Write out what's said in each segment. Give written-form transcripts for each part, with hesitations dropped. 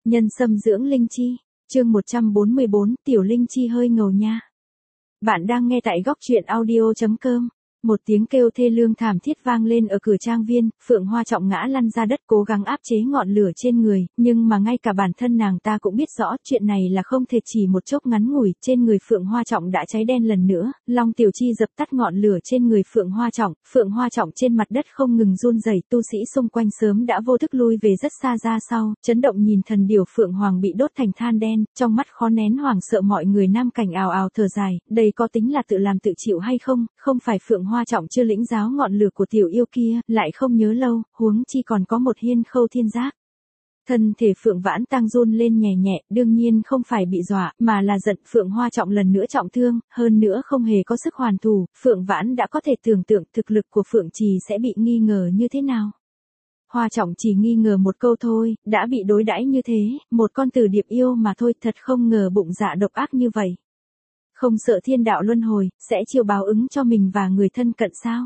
Nhân sâm dưỡng linh chi, chương 144, tiểu linh chi hơi ngầu nha. Bạn đang nghe tại góc truyện audio.com. Một tiếng kêu thê lương thảm thiết vang lên ở cửa trang viên, Phượng Hoa Trọng ngã lăn ra đất cố gắng áp chế ngọn lửa trên người, nhưng mà ngay cả bản thân nàng ta cũng biết rõ chuyện này là không thể chỉ một chốc ngắn ngủi, trên người Phượng Hoa Trọng đã cháy đen lần nữa, Long Tiểu Chi dập tắt ngọn lửa trên người Phượng Hoa Trọng trên mặt đất không ngừng run rẩy, tu sĩ xung quanh sớm đã vô thức lui về rất xa ra sau, chấn động nhìn thần điểu Phượng Hoàng bị đốt thành than đen, trong mắt khó nén hoảng sợ mọi người nam cảnh ào ào thở dài, đây có tính là tự làm tự chịu hay không, không phải Phượng Hoa Trọng chưa lĩnh giáo ngọn lửa của tiểu yêu kia, lại không nhớ lâu, huống chi còn có một hiên khâu thiên giác. Thân thể Phượng Vãn Tăng run lên nhẹ nhẹ, đương nhiên không phải bị dọa, mà là giận Phượng Hoa Trọng lần nữa trọng thương, hơn nữa không hề có sức hoàn thủ, Phượng Vãn đã có thể tưởng tượng thực lực của Phượng Trì sẽ bị nghi ngờ như thế nào. Hoa Trọng chỉ nghi ngờ một câu thôi, đã bị đối đãi như thế, một con tử điệp yêu mà thôi, thật không ngờ bụng dạ độc ác như vậy. Không sợ thiên đạo luân hồi, sẽ chịu báo ứng cho mình và người thân cận sao?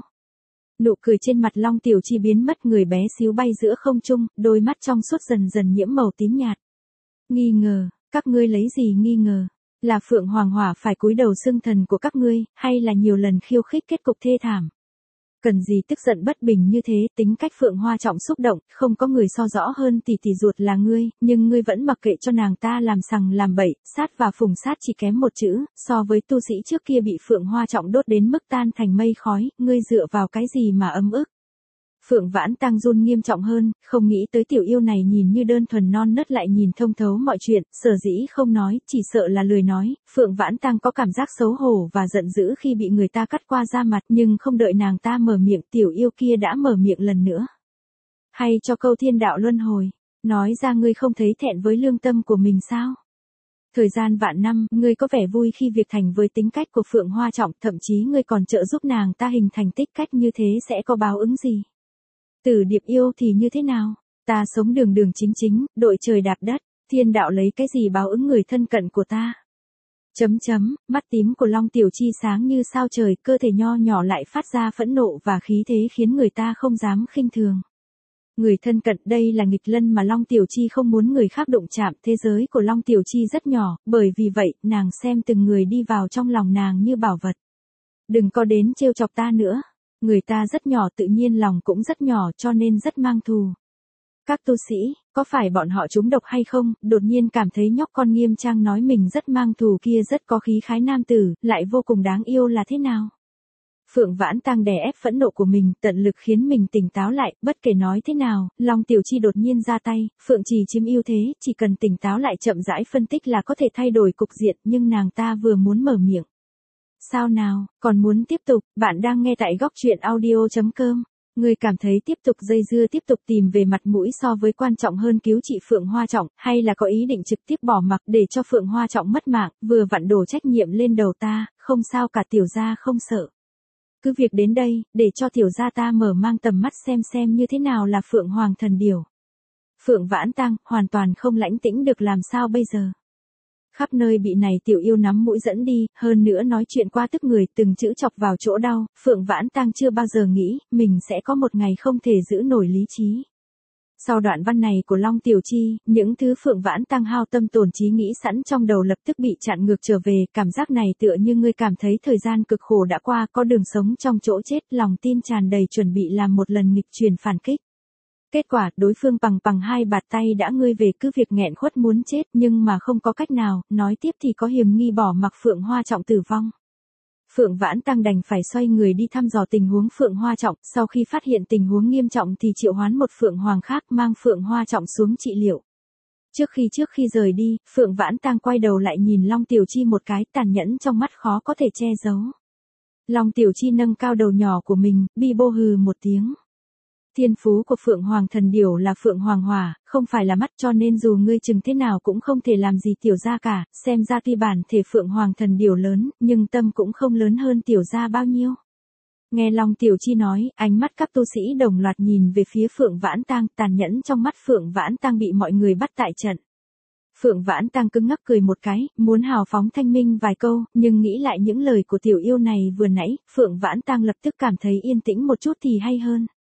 Nụ cười trên mặt Long Tiểu Chi biến mất, người bé xíu bay giữa không trung, đôi mắt trong suốt dần dần nhiễm màu tím nhạt. Nghi ngờ, các ngươi lấy gì nghi ngờ? Là Phượng Hoàng Hỏa phải cúi đầu xưng thần của các ngươi, hay là nhiều lần khiêu khích kết cục thê thảm? Cần gì tức giận bất bình như thế, tính cách Phượng Hoa Trọng xúc động, không có người so rõ hơn tỷ tỷ ruột là ngươi, nhưng ngươi vẫn mặc kệ cho nàng ta làm sằng làm bậy, sát và phùng sát chỉ kém một chữ, so với tu sĩ trước kia bị Phượng Hoa Trọng đốt đến mức tan thành mây khói, ngươi dựa vào cái gì mà ấm ức. Phượng Vãn Tăng run nghiêm trọng hơn, không nghĩ tới tiểu yêu này nhìn như đơn thuần non nớt lại nhìn thông thấu mọi chuyện, sở dĩ không nói, chỉ sợ là lười nói. Phượng Vãn Tăng có cảm giác xấu hổ và giận dữ khi bị người ta cắt qua da mặt, nhưng không đợi nàng ta mở miệng, tiểu yêu kia đã mở miệng lần nữa. Hay cho câu thiên đạo luân hồi, nói ra ngươi không thấy thẹn với lương tâm của mình sao? Thời gian vạn năm, ngươi có vẻ vui khi việc thành với tính cách của Phượng Hoa Trọng, thậm chí ngươi còn trợ giúp nàng ta hình thành tích cách, như thế sẽ có báo ứng gì? Tử điệp yêu thì như thế nào? Ta sống đường đường chính chính, đội trời đạp đất, thiên đạo lấy cái gì báo ứng người thân cận của ta? Mắt tím của Long Tiểu Chi sáng như sao trời, cơ thể nho nhỏ lại phát ra phẫn nộ và khí thế khiến người ta không dám khinh thường. Người thân cận, đây là nghịch lân mà Long Tiểu Chi không muốn người khác đụng chạm, thế giới của Long Tiểu Chi rất nhỏ, bởi vì vậy, nàng xem từng người đi vào trong lòng nàng như bảo vật. Đừng có đến trêu chọc ta nữa. Người ta rất nhỏ, tự nhiên lòng cũng rất nhỏ, cho nên rất mang thù. Các tu sĩ, có phải bọn họ trúng độc hay không? Đột nhiên cảm thấy nhóc con Nghiêm Trang nói mình rất mang thù kia rất có khí khái nam tử, lại vô cùng đáng yêu là thế nào? Phượng Vãn Tăng đè ép phẫn nộ của mình, tận lực khiến mình tỉnh táo lại, bất kể nói thế nào, Long Tiểu Chi đột nhiên ra tay, Phượng Trì chiếm ưu thế, chỉ cần tỉnh táo lại chậm rãi phân tích là có thể thay đổi cục diện, nhưng nàng ta vừa muốn mở miệng. Sao nào, còn muốn tiếp tục, bạn đang nghe tại góc truyện audio.com. Ngươi cảm thấy tiếp tục dây dưa, tiếp tục tìm về mặt mũi so với quan trọng hơn cứu trị Phượng Hoa Trọng, hay là có ý định trực tiếp bỏ mặc để cho Phượng Hoa Trọng mất mạng, vừa vặn đổ trách nhiệm lên đầu ta, không sao cả, tiểu gia không sợ. Cứ việc đến đây, để cho tiểu gia ta mở mang tầm mắt xem như thế nào là Phượng Hoàng thần điểu. Phượng Vãn Tăng, hoàn toàn không lãnh tĩnh được, làm sao bây giờ? Khắp nơi bị này tiểu yêu nắm mũi dẫn đi, hơn nữa nói chuyện qua tức người, từng chữ chọc vào chỗ đau, Phượng Vãn Tăng chưa bao giờ nghĩ, mình sẽ có một ngày không thể giữ nổi lý trí. Sau đoạn văn này của Long Tiểu Chi, những thứ Phượng Vãn Tăng hao tâm tổn trí nghĩ sẵn trong đầu lập tức bị chặn ngược trở về, cảm giác này tựa như ngươi cảm thấy thời gian cực khổ đã qua, có đường sống trong chỗ chết, lòng tin tràn đầy chuẩn bị làm một lần nghịch truyền phản kích. Kết quả, đối phương bằng hai bạt tay đã ngươi về, cứ việc nghẹn khuất muốn chết, nhưng mà không có cách nào, nói tiếp thì có hiểm nghi bỏ mặc Phượng Hoa Trọng tử vong. Phượng Vãn Tăng đành phải xoay người đi thăm dò tình huống Phượng Hoa Trọng, sau khi phát hiện tình huống nghiêm trọng thì triệu hoán một Phượng Hoàng khác mang Phượng Hoa Trọng xuống trị liệu. Trước khi rời đi, Phượng Vãn Tăng quay đầu lại nhìn Long Tiểu Chi một cái, tàn nhẫn trong mắt khó có thể che giấu. Long Tiểu Chi nâng cao đầu nhỏ của mình, bi bô hừ một tiếng. Thiên phú của Phượng Hoàng thần điểu là Phượng Hoàng Hỏa, không phải là mắt, cho nên dù ngươi chừng thế nào cũng không thể làm gì tiểu gia cả, xem ra tuy bản thể Phượng Hoàng thần điểu lớn, nhưng tâm cũng không lớn hơn tiểu gia bao nhiêu. Nghe Long Tiểu Chi nói, ánh mắt các tu sĩ đồng loạt nhìn về phía Phượng Vãn Tăng, tàn nhẫn trong mắt Phượng Vãn Tăng bị mọi người bắt tại trận. Phượng Vãn Tăng cứng ngắc cười một cái, muốn hào phóng thanh minh vài câu, nhưng nghĩ lại những lời của tiểu yêu này vừa nãy, Phượng Vãn Tăng lập tức cảm thấy yên tĩnh một chút thì hay hơn.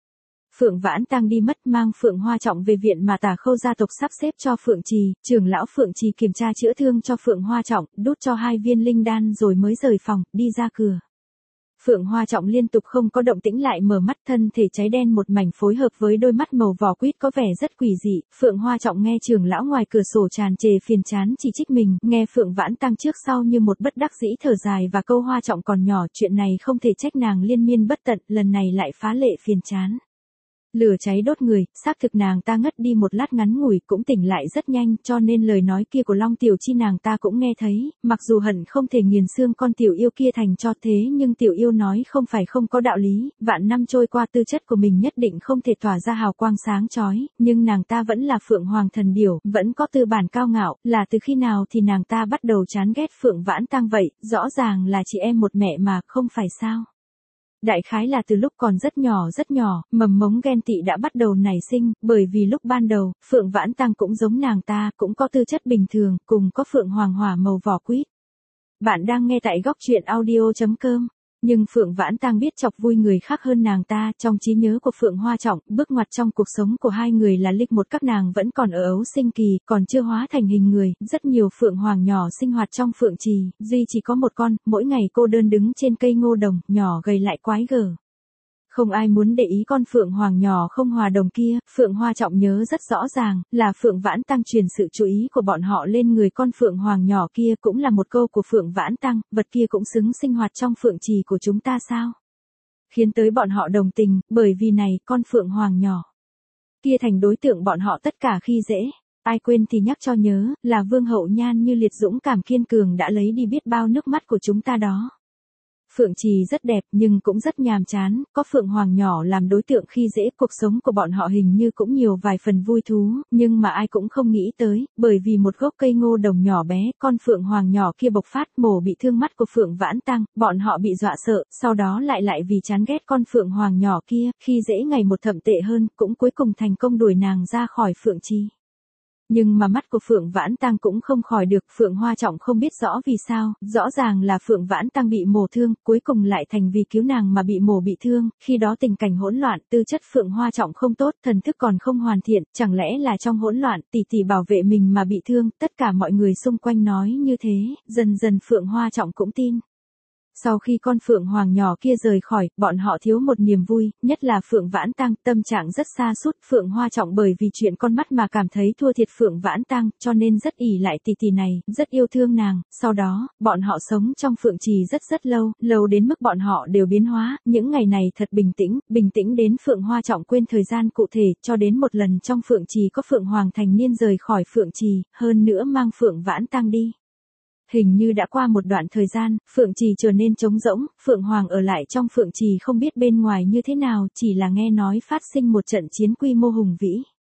Phượng Vãn Tăng đi mất mang Phượng Hoa Trọng về viện mà Tả Khâu gia tộc sắp xếp cho Phượng Trì, trưởng lão Phượng Trì kiểm tra chữa thương cho Phượng Hoa Trọng, đút cho 2 viên linh đan rồi mới rời phòng, đi ra cửa. Phượng Hoa Trọng liên tục không có động tĩnh lại mở mắt, thân thể cháy đen một mảnh phối hợp với đôi mắt màu vỏ quýt có vẻ rất quỷ dị. Phượng Hoa Trọng nghe trưởng lão ngoài cửa sổ tràn trề phiền chán chỉ trích mình, nghe Phượng Vãn Tăng trước sau như một bất đắc dĩ thở dài và câu Hoa Trọng còn nhỏ, chuyện này không thể trách nàng liên miên bất tận, lần này lại phá lệ phiền chán. Lửa cháy đốt người, xác thực nàng ta ngất đi một lát ngắn ngủi cũng tỉnh lại rất nhanh, cho nên lời nói kia của Long Tiểu Chi nàng ta cũng nghe thấy, mặc dù hận không thể nghiền xương con tiểu yêu kia thành cho thế nhưng tiểu yêu nói không phải không có đạo lý, vạn năm trôi qua tư chất của mình nhất định không thể tỏa ra hào quang sáng chói, nhưng nàng ta vẫn là Phượng Hoàng thần điểu, vẫn có tư bản cao ngạo, là từ khi nào thì nàng ta bắt đầu chán ghét Phượng Vãn Tăng vậy, rõ ràng là chị em một mẹ mà, không phải sao? Đại khái là từ lúc còn rất nhỏ, mầm mống ghen tị đã bắt đầu nảy sinh, bởi vì lúc ban đầu, Phượng Vãn Tăng cũng giống nàng ta, cũng có tư chất bình thường, cùng có Phượng Hoàng hỏa màu vỏ quýt. Bạn đang nghe tại góc truyện audio.com. Nhưng Phượng Vãn Tăng biết chọc vui người khác hơn nàng ta, trong trí nhớ của Phượng Hoa Trọng, bước ngoặt trong cuộc sống của hai người là lịch một, các nàng vẫn còn ở ấu sinh kỳ, còn chưa hóa thành hình người, rất nhiều Phượng Hoàng nhỏ sinh hoạt trong Phượng Trì, duy chỉ có một con, mỗi ngày cô đơn đứng trên cây ngô đồng, nhỏ gầy lại quái gở. Không ai muốn để ý con Phượng Hoàng nhỏ không hòa đồng kia, Phượng Hoa Trọng nhớ rất rõ ràng, là Phượng Vãn Tăng truyền sự chú ý của bọn họ lên người con Phượng Hoàng nhỏ kia, cũng là một câu của Phượng Vãn Tăng, vật kia cũng xứng sinh hoạt trong Phượng Trì của chúng ta sao? Khiến tới bọn họ đồng tình, bởi vì này, con Phượng Hoàng nhỏ kia thành đối tượng bọn họ tất cả khi dễ. Ai quên thì nhắc cho nhớ, là Vương Hậu Nhan như liệt dũng cảm kiên cường đã lấy đi biết bao nước mắt của chúng ta đó. Phượng Trì rất đẹp nhưng cũng rất nhàm chán, có Phượng Hoàng nhỏ làm đối tượng khi dễ, cuộc sống của bọn họ hình như cũng nhiều vài phần vui thú, nhưng mà ai cũng không nghĩ tới, bởi vì một gốc cây ngô đồng nhỏ bé, con Phượng Hoàng nhỏ kia bộc phát mổ bị thương mắt của Phượng Vãn Tăng, bọn họ bị dọa sợ, sau đó lại vì chán ghét con Phượng Hoàng nhỏ kia, khi dễ ngày một thậm tệ hơn, cũng cuối cùng thành công đuổi nàng ra khỏi Phượng Trì. Nhưng mà mắt của Phượng Vãn Tăng cũng không khỏi được, Phượng Hoa Trọng không biết rõ vì sao, rõ ràng là Phượng Vãn Tăng bị mổ thương, cuối cùng lại thành vì cứu nàng mà bị mổ bị thương, khi đó tình cảnh hỗn loạn, tư chất Phượng Hoa Trọng không tốt, thần thức còn không hoàn thiện, chẳng lẽ là trong hỗn loạn, tỷ tỷ bảo vệ mình mà bị thương, tất cả mọi người xung quanh nói như thế, dần dần Phượng Hoa Trọng cũng tin. Sau khi con Phượng Hoàng nhỏ kia rời khỏi, bọn họ thiếu một niềm vui, nhất là Phượng Vãn Tăng, tâm trạng rất sa sút, Phượng Hoa Trọng bởi vì chuyện con mắt mà cảm thấy thua thiệt Phượng Vãn Tăng, cho nên rất ỷ lại tỷ tỷ này, rất yêu thương nàng, sau đó, bọn họ sống trong Phượng Trì rất lâu, lâu đến mức bọn họ đều biến hóa, những ngày này thật bình tĩnh đến Phượng Hoa Trọng quên thời gian cụ thể, cho đến một lần trong Phượng Trì có Phượng Hoàng thành niên rời khỏi Phượng Trì, hơn nữa mang Phượng Vãn Tăng đi. Hình như đã qua một đoạn thời gian, Phượng Trì trở nên trống rỗng, Phượng Hoàng ở lại trong Phượng Trì không biết bên ngoài như thế nào, chỉ là nghe nói phát sinh một trận chiến quy mô hùng vĩ.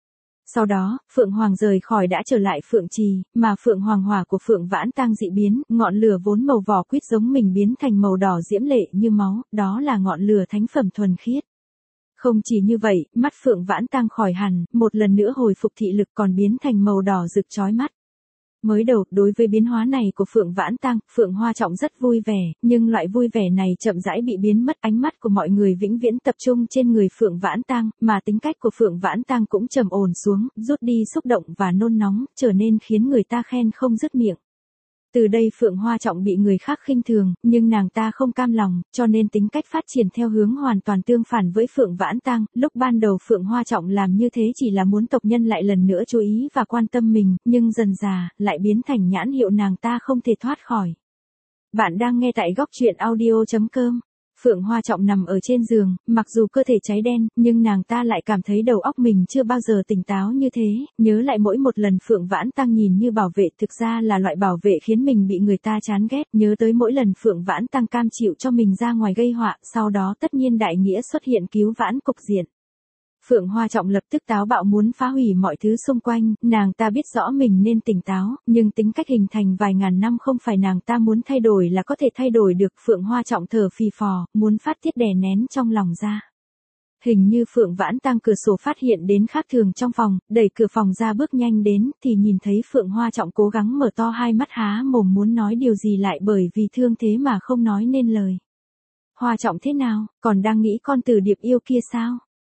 Sau đó, Phượng Hoàng rời khỏi đã trở lại Phượng Trì, mà Phượng Hoàng hỏa của Phượng Vãn Tăng dị biến, ngọn lửa vốn màu vỏ quýt giống mình biến thành màu đỏ diễm lệ như máu, đó là ngọn lửa thánh phẩm thuần khiết. Không chỉ như vậy, mắt Phượng Vãn Tăng khỏi hẳn, một lần nữa hồi phục thị lực còn biến thành màu đỏ rực chói mắt. Mới đầu, đối với biến hóa này của Phượng Vãn Tăng, Phượng Hoa Trọng rất vui vẻ, nhưng loại vui vẻ này chậm rãi bị biến mất, ánh mắt của mọi người vĩnh viễn tập trung trên người Phượng Vãn Tăng, mà tính cách của Phượng Vãn Tăng cũng trầm ổn xuống, rút đi xúc động và nôn nóng, trở nên khiến người ta khen không dứt miệng. Từ đây Phượng Hoa Trọng bị người khác khinh thường, nhưng nàng ta không cam lòng, cho nên tính cách phát triển theo hướng hoàn toàn tương phản với Phượng Vãn Tăng. Lúc ban đầu Phượng Hoa Trọng làm như thế chỉ là muốn tộc nhân lại lần nữa chú ý và quan tâm mình, nhưng dần dà, lại biến thành nhãn hiệu nàng ta không thể thoát khỏi. Bạn đang nghe tại góc truyện audio.com. Phượng Hoa Trọng nằm ở trên giường, mặc dù cơ thể cháy đen, nhưng nàng ta lại cảm thấy đầu óc mình chưa bao giờ tỉnh táo như thế, nhớ lại mỗi một lần Phượng Vãn Tăng nhìn như bảo vệ thực ra là loại bảo vệ khiến mình bị người ta chán ghét, nhớ tới mỗi lần Phượng Vãn Tăng cam chịu cho mình ra ngoài gây họa, sau đó tất nhiên đại nghĩa xuất hiện cứu vãn cục diện. Phượng Hoa Trọng lập tức táo bạo muốn phá hủy mọi thứ xung quanh, nàng ta biết rõ mình nên tỉnh táo, nhưng tính cách hình thành vài ngàn năm không phải nàng ta muốn thay đổi là có thể thay đổi được. Phượng Hoa Trọng thở phì phò, muốn phát tiết đè nén trong lòng ra. Hình như Phượng Vãn Tăng cửa sổ phát hiện đến khác thường trong phòng, đẩy cửa phòng ra bước nhanh đến, thì nhìn thấy Phượng Hoa Trọng cố gắng mở to hai mắt há mồm muốn nói điều gì lại bởi vì thương thế mà không nói nên lời. Hoa Trọng thế nào, còn đang nghĩ con Tử Điệp yêu kia sao?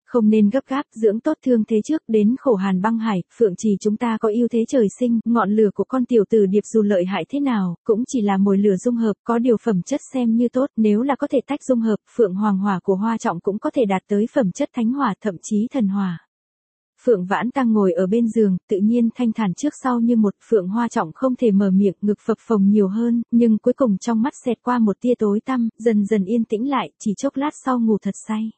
Không nên gấp gáp, dưỡng tốt thương thế trước, đến khổ hàn băng hải, Phượng Trì chúng ta có ưu thế trời sinh, ngọn lửa của con tiểu tử điệp dù lợi hại thế nào, cũng chỉ là mồi lửa dung hợp, có điều phẩm chất xem như tốt, nếu là có thể tách dung hợp, Phượng Hoàng hỏa của Hoa Trọng cũng có thể đạt tới phẩm chất thánh hỏa, thậm chí thần hỏa. Phượng Vãn Tăng ngồi ở bên giường, tự nhiên thanh thản trước sau như một, Phượng Hoa Trọng không thể mở miệng, ngực phập phồng nhiều hơn, nhưng cuối cùng trong mắt xẹt qua một tia tối tăm, dần dần yên tĩnh lại, chỉ chốc lát sau ngủ thật say.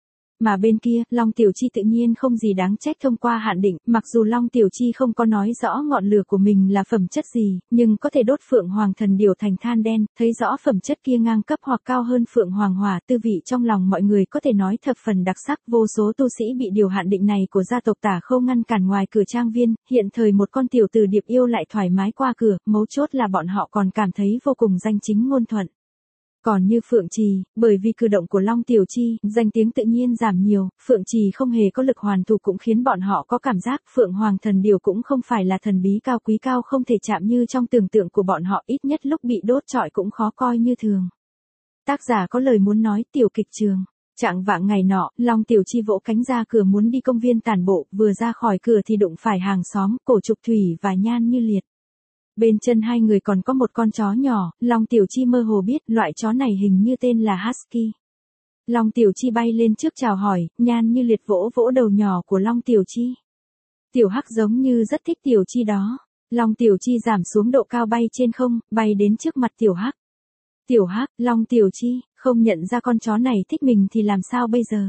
Mà bên kia, Long Tiểu Chi tự nhiên không gì đáng trách thông qua hạn định, mặc dù Long Tiểu Chi không có nói rõ ngọn lửa của mình là phẩm chất gì, nhưng có thể đốt Phượng Hoàng Thần Điểu thành than đen, thấy rõ phẩm chất kia ngang cấp hoặc cao hơn Phượng Hoàng Hỏa, tư vị trong lòng mọi người có thể nói thập phần đặc sắc, vô số tu sĩ bị điều hạn định này của gia tộc Tả Khâu ngăn cản ngoài cửa trang viên, hiện thời một con tiểu tử điệp yêu lại thoải mái qua cửa, mấu chốt là bọn họ còn cảm thấy vô cùng danh chính ngôn thuận. Còn như Phượng Trì, bởi vì cử động của Long Tiểu Chi, danh tiếng tự nhiên giảm nhiều, Phượng Trì không hề có lực hoàn thủ cũng khiến bọn họ có cảm giác Phượng Hoàng Thần Điểu cũng không phải là thần bí cao quý cao không thể chạm như trong tưởng tượng của bọn họ, ít nhất lúc bị đốt trọi cũng khó coi như thường. Tác giả có lời muốn nói, tiểu kịch trường. Trạng vạng ngày nọ, Long Tiểu Chi vỗ cánh ra cửa muốn đi công viên tản bộ, vừa ra khỏi cửa thì đụng phải hàng xóm, Cổ Trục Thủy và Nhan Như Liệt. Bên chân hai người còn có một con chó nhỏ, Long Tiểu Chi mơ hồ biết loại chó này hình như tên là Husky. Long Tiểu Chi bay lên trước chào hỏi, Nhan Như Liệt vỗ vỗ đầu nhỏ của Long Tiểu Chi. Tiểu Hắc giống như rất thích Tiểu Chi đó. Long Tiểu Chi giảm xuống độ cao bay trên không, bay đến trước mặt Tiểu Hắc. Tiểu Hắc, Long Tiểu Chi, không nhận ra con chó này thích mình thì làm sao bây giờ?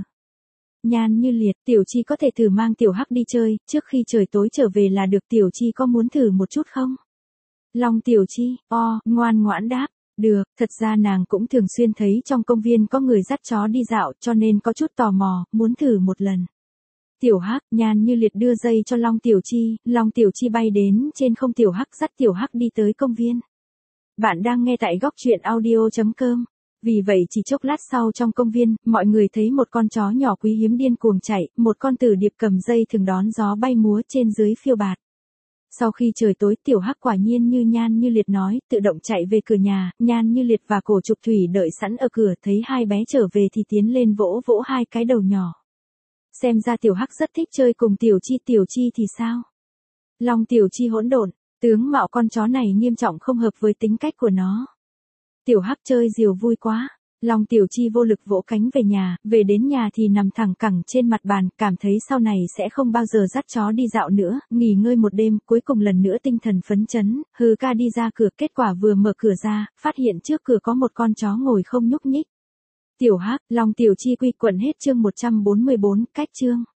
Nhan Như Liệt, Tiểu Chi có thể thử mang Tiểu Hắc đi chơi, trước khi trời tối trở về là được, Tiểu Chi có muốn thử một chút không? Long Tiểu Chi, ngoan ngoãn đáp, được, thật ra nàng cũng thường xuyên thấy trong công viên có người dắt chó đi dạo cho nên có chút tò mò, muốn thử một lần. Tiểu Hắc, Nhan Như Liệt đưa dây cho Long Tiểu Chi bay đến trên không, Tiểu Hắc dắt Tiểu Hắc đi tới công viên. Bạn đang nghe tại góc truyện audio.com. Vì vậy chỉ chốc lát sau trong công viên, mọi người thấy một con chó nhỏ quý hiếm điên cuồng chạy, một con tử điệp cầm dây thường đón gió bay múa trên dưới phiêu bạt. Sau khi trời tối, Tiểu Hắc quả nhiên như Nhan Như Liệt nói, tự động chạy về cửa nhà, Nhan Như Liệt và Cổ Trục Thủy đợi sẵn ở cửa, thấy hai bé trở về thì tiến lên vỗ vỗ hai cái đầu nhỏ. Xem ra Tiểu Hắc rất thích chơi cùng Tiểu Chi thì sao? Long Tiểu Chi hỗn độn, tướng mạo con chó này nghiêm trọng không hợp với tính cách của nó. Tiểu Hắc chơi diều vui quá. Long Tiểu Chi vô lực vỗ cánh về nhà, về đến nhà thì nằm thẳng cẳng trên mặt bàn, cảm thấy sau này sẽ không bao giờ dắt chó đi dạo nữa, nghỉ ngơi một đêm, cuối cùng lần nữa tinh thần phấn chấn, hừ ca đi ra cửa, kết quả vừa mở cửa ra, phát hiện trước cửa có một con chó ngồi không nhúc nhích. Tiểu Hắc, Long Tiểu Chi quy quẩn hết chương 144, cách chương.